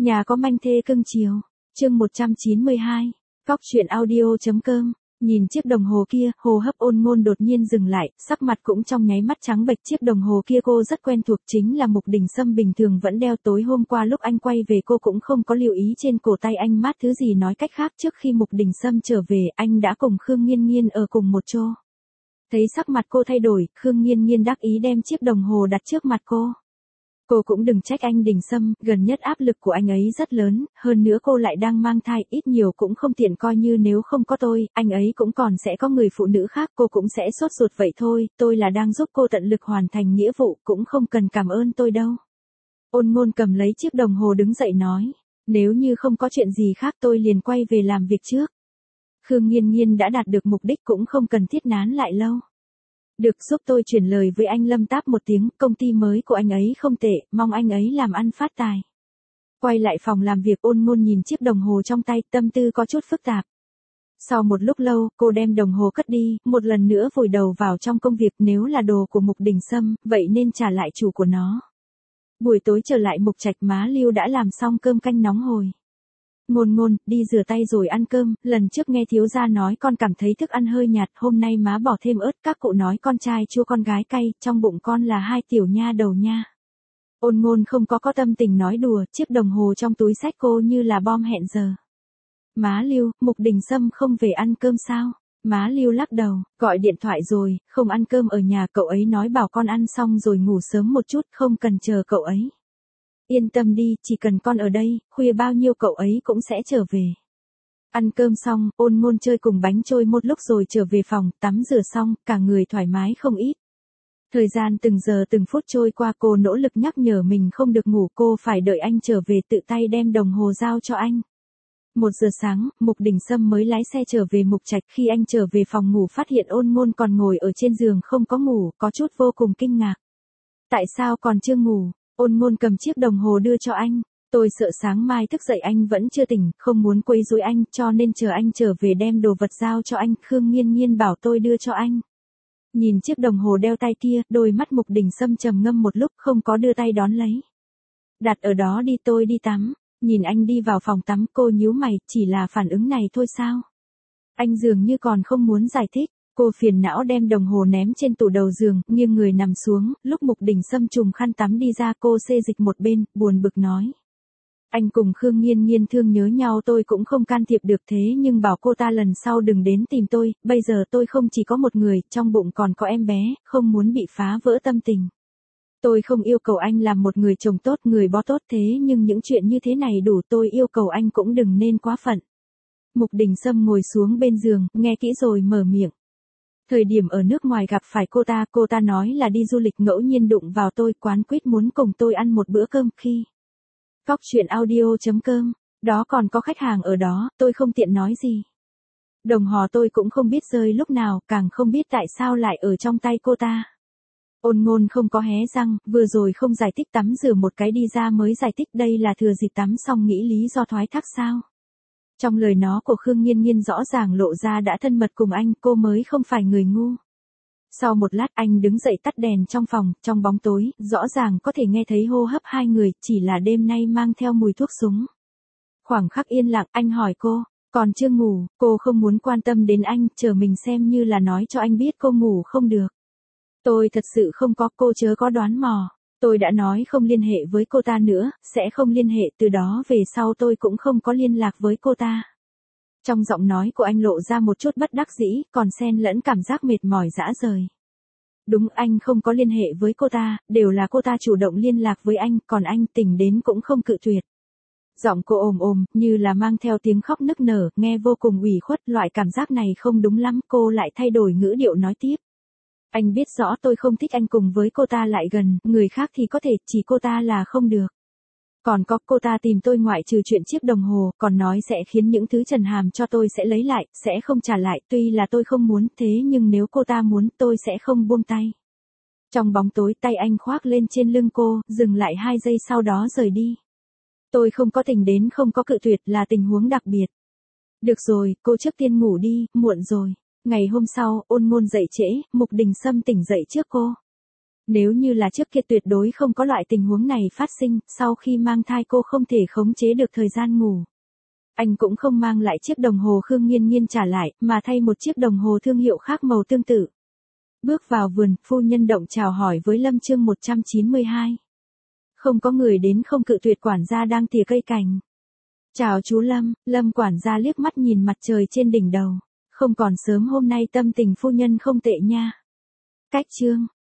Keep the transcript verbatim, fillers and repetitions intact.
Nhà có manh thê cưng chiều. Chương một trăm chín mươi hai. Cóc truyện audio.com. Nhìn chiếc đồng hồ kia, hô hấp Ôn Ngôn đột nhiên dừng lại, sắc mặt cũng trong nháy mắt trắng bệch. Chiếc đồng hồ kia cô rất quen thuộc, chính là Mục Đình Sâm bình thường vẫn đeo. Tối hôm qua lúc anh quay về cô cũng không có lưu ý trên cổ tay anh mát thứ gì. Nói cách khác, trước khi Mục Đình Sâm trở về, anh đã cùng Khương Nghiên Nghiên ở cùng một chỗ. Thấy sắc mặt cô thay đổi, Khương Nghiên Nghiên đắc ý đem chiếc đồng hồ đặt trước mặt cô. Cô cũng đừng trách anh Đình Sâm, gần nhất áp lực của anh ấy rất lớn, hơn nữa cô lại đang mang thai, ít nhiều cũng không tiện, coi như nếu không có tôi, anh ấy cũng còn sẽ có người phụ nữ khác, cô cũng sẽ sốt ruột vậy thôi, tôi là đang giúp cô tận lực hoàn thành nghĩa vụ, cũng không cần cảm ơn tôi đâu. Ôn Ngôn cầm lấy chiếc đồng hồ đứng dậy nói, nếu như không có chuyện gì khác tôi liền quay về làm việc trước. Khương Nghiên Nghiên đã đạt được mục đích cũng không cần thiết nán lại lâu. Được, giúp tôi chuyển lời với anh Lâm Táp một tiếng, công ty mới của anh ấy không tệ, mong anh ấy làm ăn phát tài. Quay lại phòng làm việc, Ôn Ngôn nhìn chiếc đồng hồ trong tay, tâm tư có chút phức tạp. Sau một lúc lâu, cô đem đồng hồ cất đi, một lần nữa vùi đầu vào trong công việc. Nếu là đồ của Mục Đình Sâm, vậy nên trả lại chủ của nó. Buổi tối trở lại Mục Trạch, má Lưu đã làm xong cơm canh nóng hổi. Ngôn Ngôn, đi rửa tay rồi ăn cơm, lần trước nghe thiếu gia nói con cảm thấy thức ăn hơi nhạt, hôm nay má bỏ thêm ớt, các cụ nói con trai chua con gái cay, trong bụng con là hai tiểu nha đầu nha. Ôn Ngôn không có có tâm tình nói đùa, chiếc đồng hồ trong túi xách cô như là bom hẹn giờ. Má Lưu, Mục Đình Sâm không về ăn cơm sao? Má Lưu lắc đầu, gọi điện thoại rồi, không ăn cơm ở nhà, cậu ấy nói bảo con ăn xong rồi ngủ sớm một chút, không cần chờ cậu ấy. Yên tâm đi, chỉ cần con ở đây, khuya bao nhiêu cậu ấy cũng sẽ trở về. Ăn cơm xong, Ôn Ngôn chơi cùng bánh trôi một lúc rồi trở về phòng, tắm rửa xong, cả người thoải mái không ít. Thời gian từng giờ từng phút trôi qua, cô nỗ lực nhắc nhở mình không được ngủ, cô phải đợi anh trở về tự tay đem đồng hồ giao cho anh. Một giờ sáng, Mục Đình Sâm mới lái xe trở về Mục Trạch, khi anh trở về phòng ngủ phát hiện Ôn Ngôn còn ngồi ở trên giường không có ngủ, có chút vô cùng kinh ngạc. Tại sao còn chưa ngủ? Ôn Ngôn cầm chiếc đồng hồ đưa cho anh, tôi sợ sáng mai thức dậy anh vẫn chưa tỉnh, không muốn quấy rối anh, cho nên chờ anh trở về đem đồ vật giao cho anh. Khương Nghiên Nghiên bảo tôi đưa cho anh. Nhìn chiếc đồng hồ đeo tay kia, đôi mắt Mục Đình Sâm trầm ngâm một lúc không có đưa tay đón lấy. Đặt ở đó đi, tôi đi tắm. Nhìn anh đi vào phòng tắm, cô nhíu mày, chỉ là phản ứng này thôi sao? Anh dường như còn không muốn giải thích. Cô phiền não đem đồng hồ ném trên tủ đầu giường, nghiêng người nằm xuống, lúc Mục Đình Sâm trùm khăn tắm đi ra, cô xê dịch một bên, buồn bực nói. Anh cùng Khương Nghiên Nghiên thương nhớ nhau tôi cũng không can thiệp được, thế nhưng bảo cô ta lần sau đừng đến tìm tôi, bây giờ tôi không chỉ có một người, trong bụng còn có em bé, không muốn bị phá vỡ tâm tình. Tôi không yêu cầu anh làm một người chồng tốt, người bó tốt, thế nhưng những chuyện như thế này đủ, tôi yêu cầu anh cũng đừng nên quá phận. Mục Đình Sâm ngồi xuống bên giường, nghe kỹ rồi mở miệng. Thời điểm ở nước ngoài gặp phải cô ta, cô ta nói là đi du lịch ngẫu nhiên đụng vào tôi, quán quýt muốn cùng tôi ăn một bữa cơm. Khi Cóc truyện audio.com, đó còn có khách hàng ở đó, tôi không tiện nói gì. Đồng hồ tôi cũng không biết rơi lúc nào, càng không biết tại sao lại ở trong tay cô ta. Ôn Ngôn không có hé răng, vừa rồi không giải thích, tắm rửa một cái đi ra mới giải thích, đây là thừa dịp tắm xong nghĩ lý do thoái thác sao. Trong lời nó của Khương Nghiên Nghiên rõ ràng lộ ra đã thân mật cùng anh, cô mới không phải người ngu. Sau một lát anh đứng dậy tắt đèn trong phòng, trong bóng tối, rõ ràng có thể nghe thấy hô hấp hai người, chỉ là đêm nay mang theo mùi thuốc súng. Khoảng khắc yên lặng, anh hỏi cô, còn chưa ngủ? Cô không muốn quan tâm đến anh, chờ mình xem như là nói cho anh biết cô ngủ không được. Tôi thật sự không có, cô chớ có đoán mò. Tôi đã nói không liên hệ với cô ta nữa, sẽ không liên hệ, từ đó về sau tôi cũng không có liên lạc với cô ta. Trong giọng nói của anh lộ ra một chút bất đắc dĩ, còn xen lẫn cảm giác mệt mỏi rã rời. Đúng, anh không có liên hệ với cô ta, đều là cô ta chủ động liên lạc với anh, còn anh tỉnh đến cũng không cự tuyệt. Giọng cô ồm ồm, như là mang theo tiếng khóc nức nở, nghe vô cùng ủy khuất, loại cảm giác này không đúng lắm, cô lại thay đổi ngữ điệu nói tiếp. Anh biết rõ tôi không thích anh cùng với cô ta lại gần, người khác thì có thể, chỉ cô ta là không được. Còn có, cô ta tìm tôi ngoại trừ chuyện chiếc đồng hồ, còn nói sẽ khiến những thứ Trần Hàm cho tôi sẽ lấy lại, sẽ không trả lại, tuy là tôi không muốn, thế nhưng nếu cô ta muốn, tôi sẽ không buông tay. Trong bóng tối, tay anh khoác lên trên lưng cô, dừng lại hai giây sau đó rời đi. Tôi không có tình đến không có cự tuyệt, là tình huống đặc biệt. Được rồi, cô trước tiên ngủ đi, muộn rồi. Ngày hôm sau, Ôn Ngôn dậy trễ, Mục Đình Sâm tỉnh dậy trước cô. Nếu như là trước kia tuyệt đối không có loại tình huống này phát sinh, sau khi mang thai cô không thể khống chế được thời gian ngủ. Anh cũng không mang lại chiếc đồng hồ Khương Nghiên Nghiên trả lại, mà thay một chiếc đồng hồ thương hiệu khác màu tương tự. Bước vào vườn, phu nhân Động chào hỏi với Lâm chương một trăm chín mươi hai. Không có người đến không cự tuyệt, quản gia đang tỉa cây cành. Chào chú Lâm, Lâm quản gia liếc mắt nhìn mặt trời trên đỉnh đầu. Không còn sớm, hôm nay tâm tình phu nhân không tệ nha. Cách chương.